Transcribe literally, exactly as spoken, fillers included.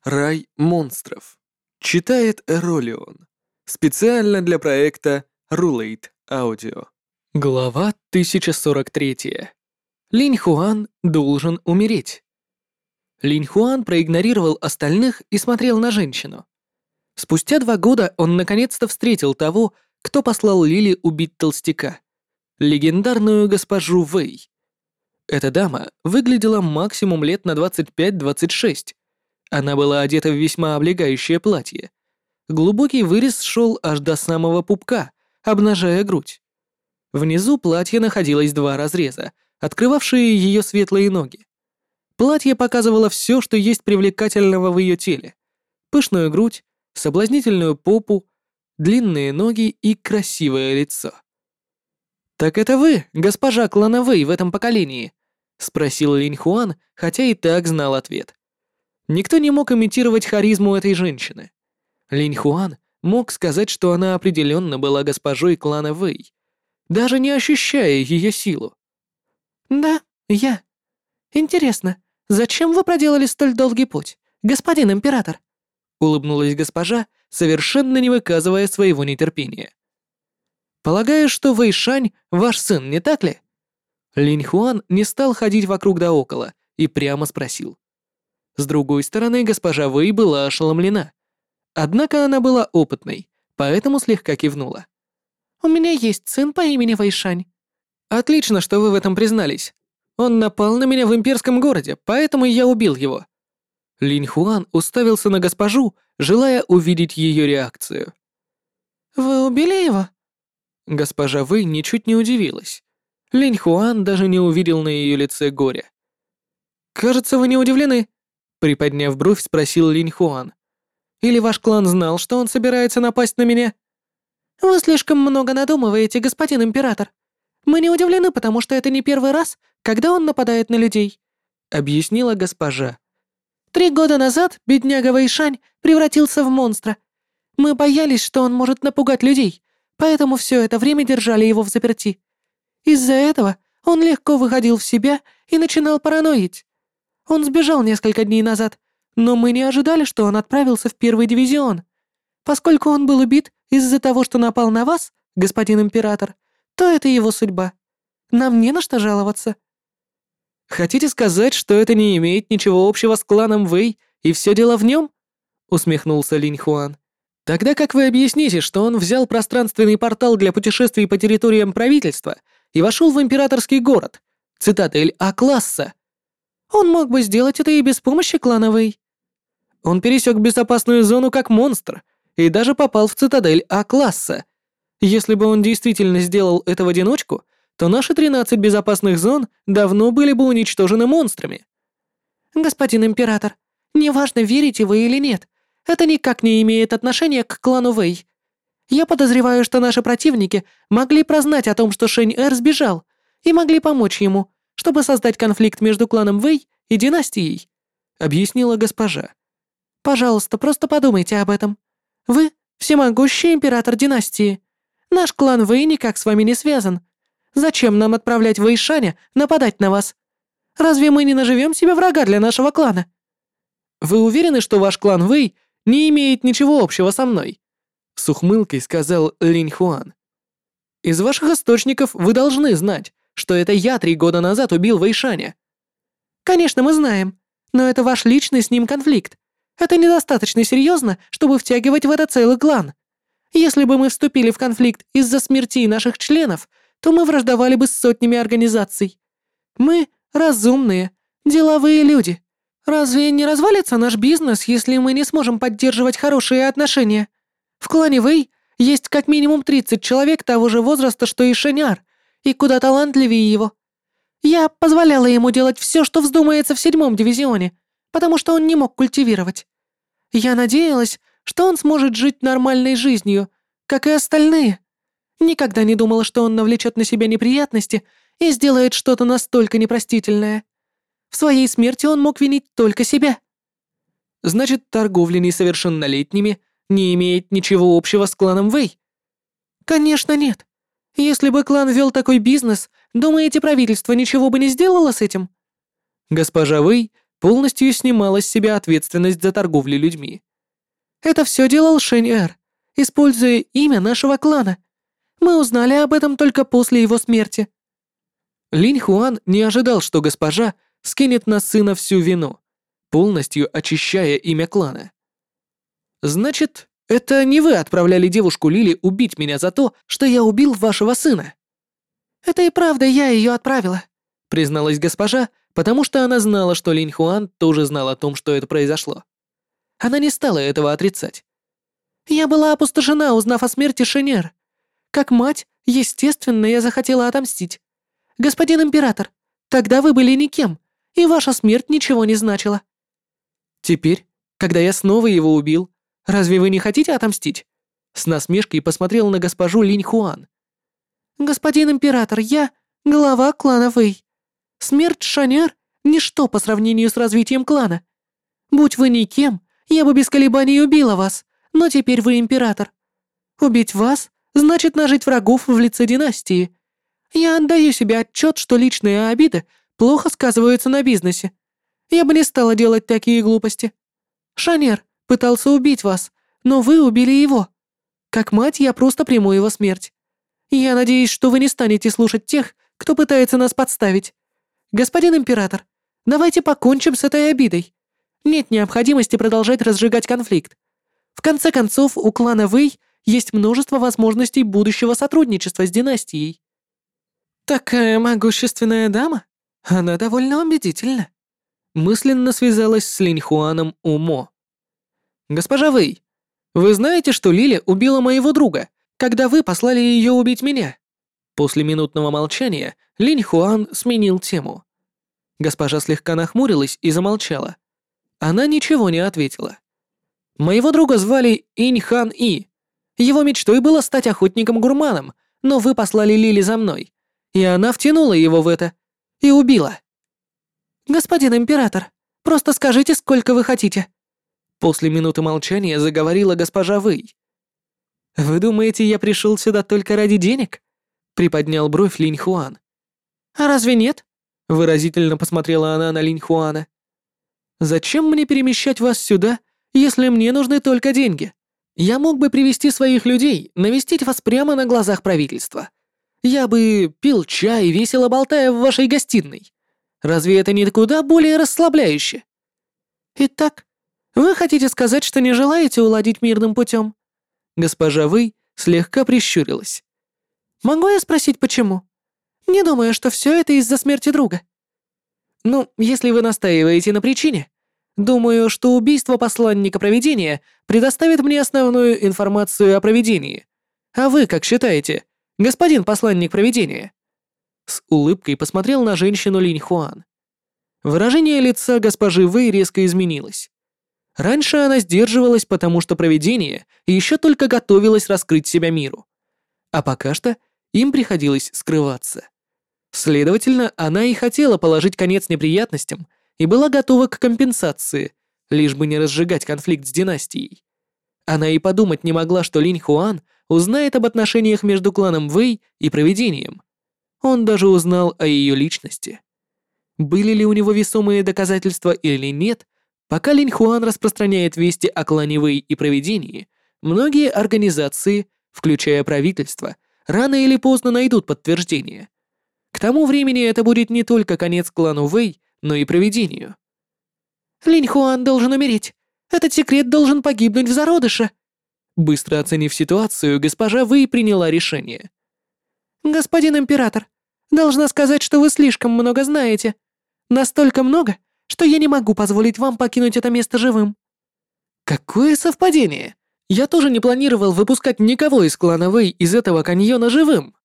Рай монстров. Читает Эролион. Специально для проекта Rulate Audio. Глава тысяча сорок три. Линь Хуан должен умереть. Линь Хуан проигнорировал остальных и смотрел на женщину. Спустя два года он наконец-то встретил того, кто послал Лили убить толстяка. Легендарную госпожу Вэй. Эта дама выглядела максимум лет на двадцать пять-двадцать шесть. Она была одета в весьма облегающее платье. Глубокий вырез шел аж до самого пупка, обнажая грудь. Внизу платья находилось два разреза, открывавшие ее светлые ноги. Платье показывало все, что есть привлекательного в ее теле. Пышную грудь, соблазнительную попу, длинные ноги и красивое лицо. «Так это вы, госпожа клана Вэй в этом поколении?» — спросил Линь Хуан, хотя и так знал ответ. Никто не мог имитировать харизму этой женщины. Линь Хуан мог сказать, что она определенно была госпожой клана Вэй, даже не ощущая ее силу. «Да, я. Интересно, зачем вы проделали столь долгий путь, господин император?» — улыбнулась госпожа, совершенно не выказывая своего нетерпения. «Полагаю, что Вэй Шань ваш сын, не так ли?» Линь Хуан не стал ходить вокруг да около и прямо спросил. С другой стороны, госпожа Вэй была ошеломлена. Однако она была опытной, поэтому слегка кивнула. «У меня есть сын по имени Вэйшань». «Отлично, что вы в этом признались. Он напал на меня в имперском городе, поэтому я убил его». Линь Хуан уставился на госпожу, желая увидеть ее реакцию. «Вы убили его?» Госпожа Вэй ничуть не удивилась. Линь Хуан даже не увидел на ее лице горя. «Кажется, вы не удивлены?» Приподняв бровь, спросил Линь Хуан. «Или ваш клан знал, что он собирается напасть на меня?» «Вы слишком много надумываете, господин император. Мы не удивлены, потому что это не первый раз, когда он нападает на людей», — объяснила госпожа. «Три года назад бедняга Вэйшань превратился в монстра. Мы боялись, что он может напугать людей, поэтому все это время держали его в заперти. Из-за этого он легко выходил в себя и начинал параноить. Он сбежал несколько дней назад, но мы не ожидали, что он отправился в первый дивизион. Поскольку он был убит из-за того, что напал на вас, господин император, то это его судьба. Нам не на что жаловаться». «Хотите сказать, что это не имеет ничего общего с кланом Вэй, и все дело в нем?» — усмехнулся Линь Хуан. «Тогда как вы объясните, что он взял пространственный портал для путешествий по территориям правительства и вошел в императорский город, цитадель А-класса? Он мог бы сделать это и без помощи клана Вэй. Он пересек безопасную зону как монстр и даже попал в цитадель А-класса. Если бы он действительно сделал это в одиночку, то наши тринадцать безопасных зон давно были бы уничтожены монстрами». «Господин император, неважно, верите вы или нет, это никак не имеет отношения к клану Вэй. Я подозреваю, что наши противники могли прознать о том, что Шэнь-Эр сбежал, и могли помочь ему, чтобы создать конфликт между кланом Вэй и династией», — объяснила госпожа. «Пожалуйста, просто подумайте об этом. Вы — всемогущий император династии. Наш клан Вэй никак с вами не связан. Зачем нам отправлять Вэйшаня нападать на вас? Разве мы не наживем себе врага для нашего клана?» «Вы уверены, что ваш клан Вэй не имеет ничего общего со мной?» — с ухмылкой сказал Линь Хуан. «Из ваших источников вы должны знать, что это я три года назад убил Вэйшаня». «Конечно, мы знаем, но это ваш личный с ним конфликт. Это недостаточно серьезно, чтобы втягивать в это целый клан. Если бы мы вступили в конфликт из-за смертей наших членов, то мы враждовали бы с сотнями организаций. Мы разумные, деловые люди. Разве не развалится наш бизнес, если мы не сможем поддерживать хорошие отношения? В клане Вэй есть как минимум тридцать человек того же возраста, что и Шэняр, и куда талантливее его. Я позволяла ему делать все, что вздумается в седьмом дивизионе, потому что он не мог культивировать. Я надеялась, что он сможет жить нормальной жизнью, как и остальные. Никогда не думала, что он навлечет на себя неприятности и сделает что-то настолько непростительное. В своей смерти он мог винить только себя». «Значит, торговля несовершеннолетними не имеет ничего общего с кланом Вэй?» «Конечно нет. Если бы клан вел такой бизнес, думаете, правительство ничего бы не сделало с этим?» Госпожа Вэй полностью снимала с себя ответственность за торговлю людьми. «Это все делал Шэнь-Эр, используя имя нашего клана. Мы узнали об этом только после его смерти». Линь Хуан не ожидал, что госпожа скинет на сына всю вину, полностью очищая имя клана. «Значит, это не вы отправляли девушку Лили убить меня за то, что я убил вашего сына?» «Это и правда я ее отправила», — призналась госпожа, потому что она знала, что Линь Хуан тоже знал о том, что это произошло. Она не стала этого отрицать. «Я была опустошена, узнав о смерти Шэнь-Эр. Как мать, естественно, я захотела отомстить. Господин император, тогда вы были никем, и ваша смерть ничего не значила. Теперь, когда я снова его убил, разве вы не хотите отомстить?» С насмешкой посмотрел на госпожу Линь Хуан. «Господин император, я глава клана Вэй. Смерть Шэнь-Эр — ничто по сравнению с развитием клана. Будь вы никем, я бы без колебаний убила вас, но теперь вы император. Убить вас значит нажить врагов в лице династии. Я отдаю себе отчет, что личные обиды плохо сказываются на бизнесе. Я бы не стала делать такие глупости. Шэнь-Эр пытался убить вас, но вы убили его. Как мать, я просто приму его смерть. Я надеюсь, что вы не станете слушать тех, кто пытается нас подставить. Господин император, давайте покончим с этой обидой. Нет необходимости продолжать разжигать конфликт. В конце концов, у клана Вэй есть множество возможностей будущего сотрудничества с династией». «Такая могущественная дама? Она довольно убедительна», — мысленно связалась с Линь Хуаном Умо. «Госпожа Вэй, вы знаете, что Лиля убила моего друга, когда вы послали ее убить меня?» После минутного молчания Линь Хуан сменил тему. Госпожа слегка нахмурилась и замолчала. Она ничего не ответила. «Моего друга звали Инь Хан И. Его мечтой было стать охотником-гурманом, но вы послали Лили за мной, и она втянула его в это и убила». «Господин император, просто скажите, сколько вы хотите». После минуты молчания заговорила госпожа Вэй. «Вы думаете, я пришел сюда только ради денег?» Приподнял бровь Линь Хуан. «А разве нет?» Выразительно посмотрела она на Линь Хуана. «Зачем мне перемещать вас сюда, если мне нужны только деньги? Я мог бы привести своих людей, навестить вас прямо на глазах правительства. Я бы пил чай, весело болтая в вашей гостиной. Разве это не куда более расслабляюще? Итак, вы хотите сказать, что не желаете уладить мирным путем?» Госпожа Вэй слегка прищурилась. «Могу я спросить, почему? Не думаю, что все это из-за смерти друга». «Ну, если вы настаиваете на причине, думаю, что убийство посланника провидения предоставит мне основную информацию о провидении. А вы как считаете, господин посланник провидения?» С улыбкой посмотрел на женщину Линь Хуан. Выражение лица госпожи Вэй резко изменилось. Раньше она сдерживалась, потому что провидение еще только готовилось раскрыть себя миру. А пока что им приходилось скрываться. Следовательно, она и хотела положить конец неприятностям и была готова к компенсации, лишь бы не разжигать конфликт с династией. Она и подумать не могла, что Линь Хуан узнает об отношениях между кланом Вэй и провидением. Он даже узнал о ее личности. Были ли у него весомые доказательства или нет, пока Линь Хуан распространяет вести о клане Вэй и провидении, многие организации, включая правительство, рано или поздно найдут подтверждение. К тому времени это будет не только конец клану Вэй, но и провидению. «Линь Хуан должен умереть. Этот секрет должен погибнуть в зародыше». Быстро оценив ситуацию, госпожа Вэй приняла решение. «Господин император, должна сказать, что вы слишком много знаете. Настолько много, что я не могу позволить вам покинуть это место живым». «Какое совпадение! Я тоже не планировал выпускать никого из клана Вэй из этого каньона живым.